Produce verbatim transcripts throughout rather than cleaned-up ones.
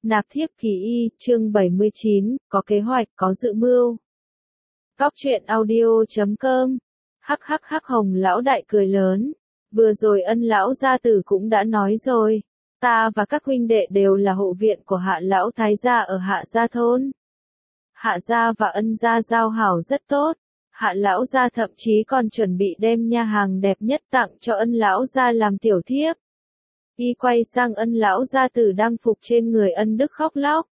Nạp thiếp kỳ y, chương bảy mươi chín, có kế hoạch, có dự mưu. Góc truyện audio chấm com. Hắc hắc hắc Hồng lão đại cười lớn. Vừa rồi Ân lão gia tử cũng đã nói rồi. Ta và các huynh đệ đều là hộ viện của Hạ lão thái gia ở Hạ gia thôn. Hạ gia và Ân gia giao hảo rất tốt. Hạ lão gia thậm chí còn chuẩn bị đem nha hàng đẹp nhất tặng cho Ân lão gia làm tiểu thiếp. Y quay sang Ân lão gia tử đang phục trên người Ân Đức khóc lóc.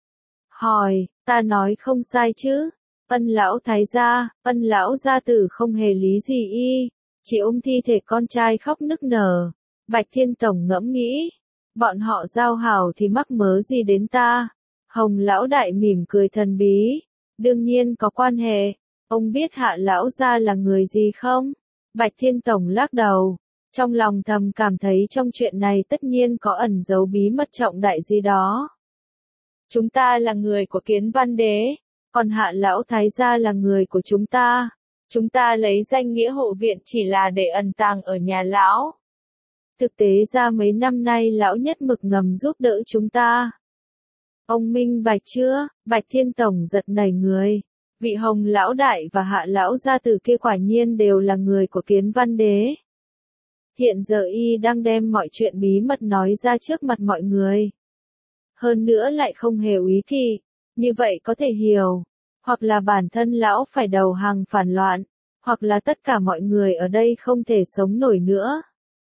Hỏi, ta nói không sai chứ? Ân lão thái gia, Ân lão gia tử không hề lý gì y, chỉ ôm thi thể con trai khóc nức nở. Bạch Thiên Tổng ngẫm nghĩ, bọn họ giao hảo thì mắc mớ gì đến ta? Hồng lão đại mỉm cười thần bí, đương nhiên có quan hệ. Ông biết Hạ lão gia là người gì không? Bạch Thiên Tổng lắc đầu. Trong lòng thầm cảm thấy trong chuyện này tất nhiên có ẩn giấu bí mật trọng đại gì đó. Chúng ta là người của Kiến Văn Đế, còn Hạ lão thái gia là người của chúng ta. Chúng ta lấy danh nghĩa hộ viện chỉ là để ẩn tàng ở nhà lão. Thực tế ra mấy năm nay lão nhất mực ngầm giúp đỡ chúng ta. Ông minh bạch chưa? Bạch Thiên Tổng giật nảy người. Vị Hồng lão đại và Hạ lão gia tử kia quả nhiên đều là người của Kiến Văn Đế. Hiện giờ y đang đem mọi chuyện bí mật nói ra trước mặt mọi người. Hơn nữa lại không hề úy kỵ, như vậy có thể hiểu, hoặc là bản thân lão phải đầu hàng phản loạn, hoặc là tất cả mọi người ở đây không thể sống nổi nữa.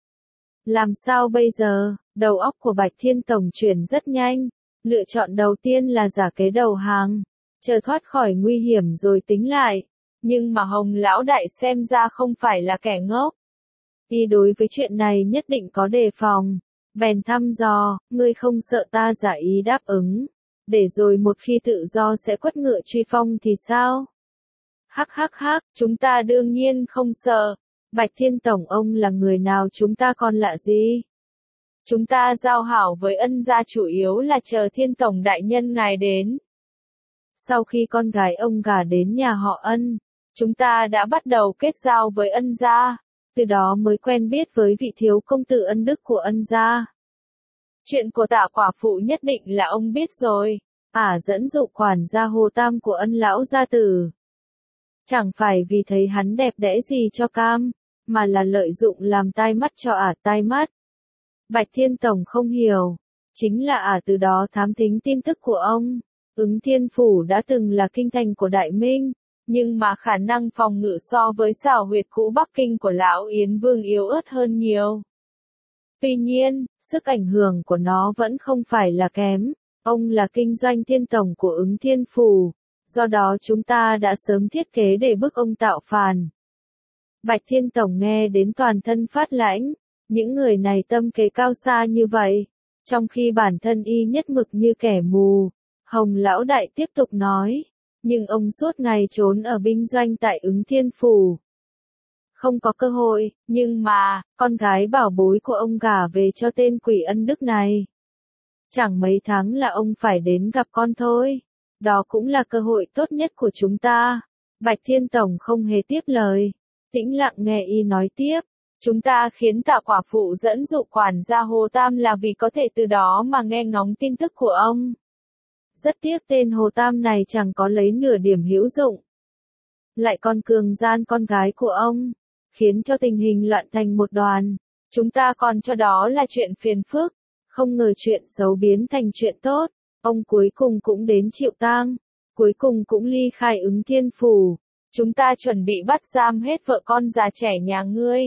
Làm sao bây giờ? Đầu óc của Bạch Thiên Tổng chuyển rất nhanh, lựa chọn đầu tiên là giả kế đầu hàng, chờ thoát khỏi nguy hiểm rồi tính lại, nhưng mà Hồng lão đại xem ra không phải là kẻ ngốc. Y đối với chuyện này nhất định có đề phòng, bèn thăm dò, ngươi không sợ ta giả ý đáp ứng, để rồi một khi tự do sẽ quất ngựa truy phong thì sao? Hắc hắc hắc, chúng ta đương nhiên không sợ. Bạch Thiên Tổng ông là người nào chúng ta còn lạ gì? Chúng ta giao hảo với Ân gia chủ yếu là chờ Thiên Tổng đại nhân ngài đến. Sau khi con gái ông gả đến nhà họ Ân, chúng ta đã bắt đầu kết giao với Ân gia. Từ đó mới quen biết với vị thiếu công tử Ân Đức của Ân gia. Chuyện của Tạ quả phụ nhất định là ông biết rồi. Ả dẫn dụ quản gia Hồ Tam của Ân lão gia tử. Chẳng phải vì thấy hắn đẹp đẽ gì cho cam, mà là lợi dụng làm tai mắt cho Ả tai mắt. Bạch Thiên Tổng không hiểu, chính là Ả từ đó thám thính tin tức của ông. Ứng Thiên Phủ đã từng là kinh thành của Đại Minh. Nhưng mà khả năng phòng ngự so với xảo huyệt cũ Bắc Kinh của Lão Yến Vương yếu ớt hơn nhiều. Tuy nhiên, sức ảnh hưởng của nó vẫn không phải là kém. Ông là kinh doanh thiên tổng của Ứng Thiên Phủ, do đó chúng ta đã sớm thiết kế để bức ông tạo phản. Bạch Thiên Tổng nghe đến toàn thân phát lãnh, những người này tâm kế cao xa như vậy, trong khi bản thân y nhất mực như kẻ mù. Hồng lão đại tiếp tục nói. Nhưng ông suốt ngày trốn ở binh doanh tại Ứng Thiên Phủ. Không có cơ hội, nhưng mà, con gái bảo bối của ông gả về cho tên quỷ Ân Đức này. Chẳng mấy tháng là ông phải đến gặp con thôi. Đó cũng là cơ hội tốt nhất của chúng ta. Bạch Thiên Tổng không hề tiếp lời. Tĩnh lặng nghe y nói tiếp. Chúng ta khiến Tạ quả phụ dẫn dụ quản gia Hồ Tam là vì có thể từ đó mà nghe ngóng tin tức của ông. Rất tiếc tên Hồ Tam này chẳng có lấy nửa điểm hữu dụng. Lại còn cường gian con gái của ông, khiến cho tình hình loạn thành một đoàn. Chúng ta còn cho đó là chuyện phiền phức, không ngờ chuyện xấu biến thành chuyện tốt. Ông cuối cùng cũng đến chịu tang, cuối cùng cũng ly khai Ứng Thiên Phủ. Chúng ta chuẩn bị bắt giam hết vợ con già trẻ nhà ngươi.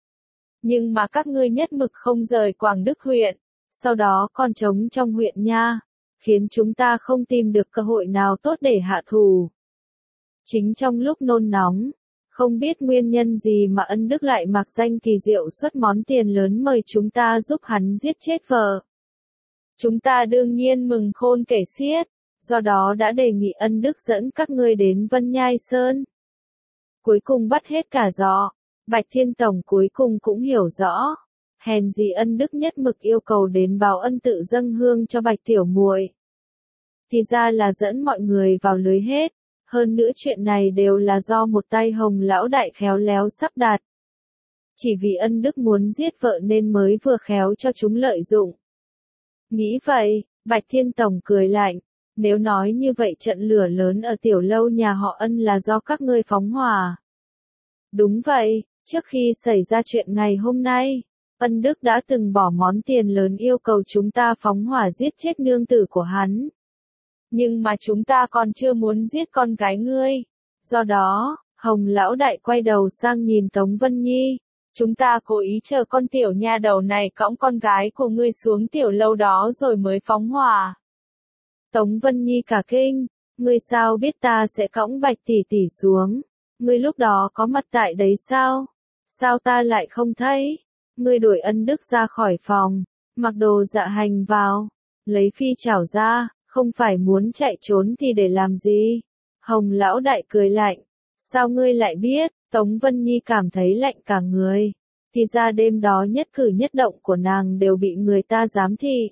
Nhưng mà các ngươi nhất mực không rời Quảng Đức huyện, sau đó còn trống trong huyện nha. Khiến chúng ta không tìm được cơ hội nào tốt để hạ thù. Chính trong lúc nôn nóng, không biết nguyên nhân gì mà Ân Đức lại mặc danh kỳ diệu xuất món tiền lớn mời chúng ta giúp hắn giết chết vợ. Chúng ta đương nhiên mừng khôn kể xiết, do đó đã đề nghị Ân Đức dẫn các ngươi đến Vân Nhai Sơn. Cuối cùng bắt hết cả giò, Bạch Thiên Tổng cuối cùng cũng hiểu rõ. Hèn gì Ân Đức nhất mực yêu cầu đến báo ân tự dâng hương cho Bạch tiểu muội. Thì ra là dẫn mọi người vào lưới hết, hơn nữa chuyện này đều là do một tay Hồng lão đại khéo léo sắp đặt. Chỉ vì Ân Đức muốn giết vợ nên mới vừa khéo cho chúng lợi dụng. Nghĩ vậy, Bạch Thiên Tổng cười lạnh, nếu nói như vậy trận lửa lớn ở tiểu lâu nhà họ Ân là do các ngươi phóng hỏa. Đúng vậy, trước khi xảy ra chuyện ngày hôm nay, Ân Đức đã từng bỏ món tiền lớn yêu cầu chúng ta phóng hỏa giết chết nương tử của hắn. Nhưng mà chúng ta còn chưa muốn giết con gái ngươi. Do đó, Hồng Lão Đại quay đầu sang nhìn Tống Vân Nhi. Chúng ta cố ý chờ con tiểu nha đầu này cõng con gái của ngươi xuống tiểu lâu đó rồi mới phóng hỏa. Tống Vân Nhi cả kinh, ngươi sao biết ta sẽ cõng Bạch tỷ tỷ xuống? Ngươi lúc đó có mặt tại đấy sao? Sao ta lại không thấy? Ngươi đuổi Ân Đức ra khỏi phòng, mặc đồ dạ hành vào, lấy phi chảo ra, không phải muốn chạy trốn thì để làm gì? Hồng Lão Đại cười lạnh, sao ngươi lại biết? Tống Vân Nhi cảm thấy lạnh cả người, thì ra đêm đó nhất cử nhất động của nàng đều bị người ta giám thị.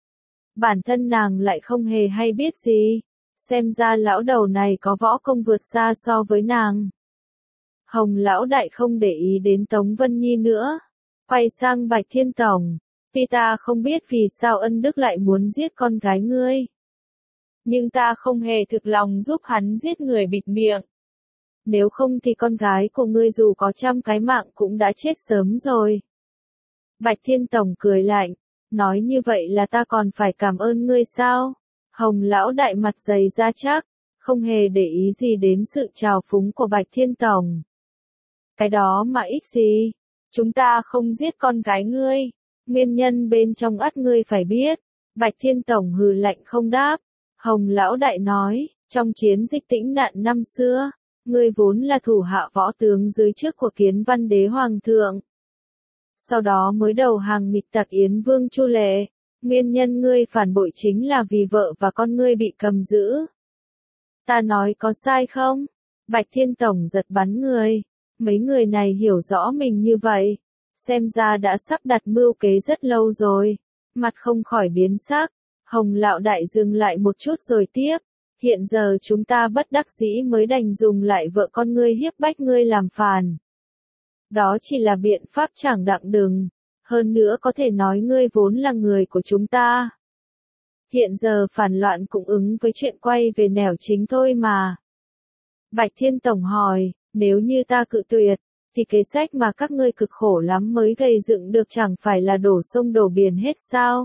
Bản thân nàng lại không hề hay biết gì, xem ra lão đầu này có võ công vượt xa so với nàng. Hồng Lão Đại không để ý đến Tống Vân Nhi nữa, quay sang Bạch Thiên Tổng, vì ta không biết vì sao Ân Đức lại muốn giết con gái ngươi. Nhưng ta không hề thực lòng giúp hắn giết người bịt miệng. Nếu không thì con gái của ngươi dù có trăm cái mạng cũng đã chết sớm rồi. Bạch Thiên Tổng cười lạnh, nói như vậy là ta còn phải cảm ơn ngươi sao? Hồng Lão Đại mặt dày ra chắc, không hề để ý gì đến sự trào phúng của Bạch Thiên Tổng. Cái đó mà ích gì? Chúng ta không giết con gái ngươi, nguyên nhân bên trong ắt ngươi phải biết. Bạch Thiên Tổng hừ lạnh không đáp. Hồng Lão Đại nói, trong chiến dịch Tĩnh Nạn năm xưa, ngươi vốn là thủ hạ võ tướng dưới trướng của Kiến Văn Đế Hoàng thượng. Sau đó mới đầu hàng nghịch tặc Yến Vương Chu Lệ, nguyên nhân ngươi phản bội chính là vì vợ và con ngươi bị cầm giữ. Ta nói có sai không? Bạch Thiên Tổng giật bắn người, mấy người này hiểu rõ mình như vậy, xem ra đã sắp đặt mưu kế rất lâu rồi, mặt không khỏi biến sắc. Hồng Lão Đại dừng lại một chút rồi tiếp, hiện giờ chúng ta bất đắc dĩ mới đành dùng lại vợ con ngươi hiếp bách ngươi làm phản. Đó chỉ là biện pháp chẳng đặng đừng, hơn nữa có thể nói ngươi vốn là người của chúng ta. Hiện giờ phản loạn cũng ứng với chuyện quay về nẻo chính thôi mà. Bạch Thiên Tổng hỏi, nếu như ta cự tuyệt, thì kế sách mà các ngươi cực khổ lắm mới gây dựng được chẳng phải là đổ sông đổ biển hết sao?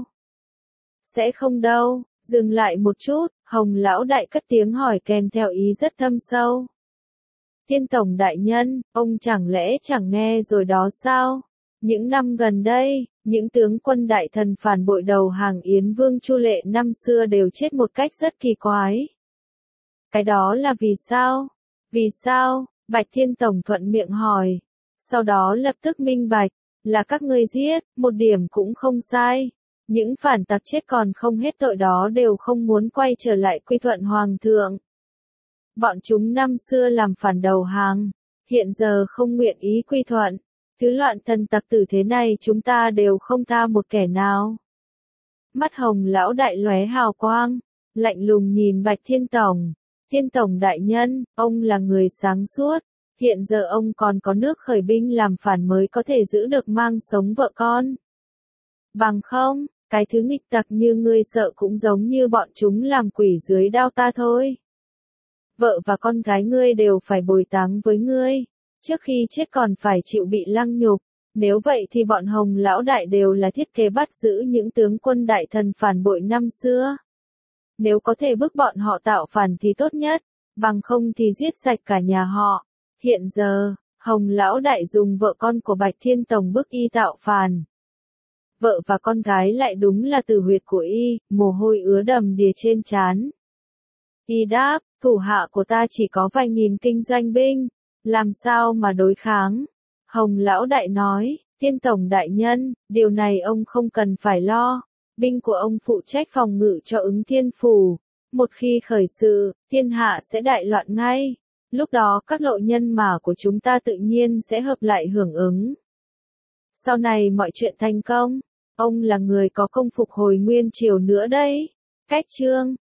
Sẽ không đâu, dừng lại một chút, Hồng Lão Đại cất tiếng hỏi kèm theo ý rất thâm sâu. Thiên Tổng đại nhân, ông chẳng lẽ chẳng nghe rồi đó sao? Những năm gần đây, những tướng quân đại thần phản bội đầu hàng Yến Vương Chu Lệ năm xưa đều chết một cách rất kỳ quái. Cái đó là vì sao? Vì sao? Bạch Thiên Tổng thuận miệng hỏi. Sau đó lập tức minh bạch, là các ngươi giết, một điểm cũng không sai. Những phản tặc chết còn không hết tội đó đều không muốn quay trở lại quy thuận Hoàng thượng. Bọn chúng năm xưa làm phản đầu hàng, hiện giờ không nguyện ý quy thuận. Thứ loạn thần tặc tử thế này chúng ta đều không tha một kẻ nào. Mắt Hồng Lão Đại lóe hào quang, lạnh lùng nhìn Bạch Thiên Tổng. Thiên Tổng đại nhân, ông là người sáng suốt, hiện giờ ông còn có nước khởi binh làm phản mới có thể giữ được mang sống vợ con. Bằng không, cái thứ nghịch tặc như ngươi sợ cũng giống như bọn chúng làm quỷ dưới đao ta thôi. Vợ và con gái ngươi đều phải bồi táng với ngươi, trước khi chết còn phải chịu bị lăng nhục. Nếu vậy thì bọn Hồng Lão Đại đều là thiết kế bắt giữ những tướng quân đại thần phản bội năm xưa. Nếu có thể bức bọn họ tạo phản thì tốt nhất, bằng không thì giết sạch cả nhà họ. Hiện giờ, Hồng Lão Đại dùng vợ con của Bạch Thiên Tổng bức y tạo phản. Vợ và con gái lại đúng là tử huyệt của y, mồ hôi ứa đầm đìa trên trán. Y đáp, thủ hạ của ta chỉ có vài nghìn kinh doanh binh, làm sao mà đối kháng? Hồng Lão Đại nói, Thiên Tổng đại nhân, điều này ông không cần phải lo. Binh của ông phụ trách phòng ngự cho ứng thiên phủ. Một khi khởi sự, thiên hạ sẽ đại loạn ngay. Lúc đó các lộ nhân mã của chúng ta tự nhiên sẽ hợp lại hưởng ứng. Sau này mọi chuyện thành công, ông là người có công phục hồi nguyên triều nữa đấy. Cách chương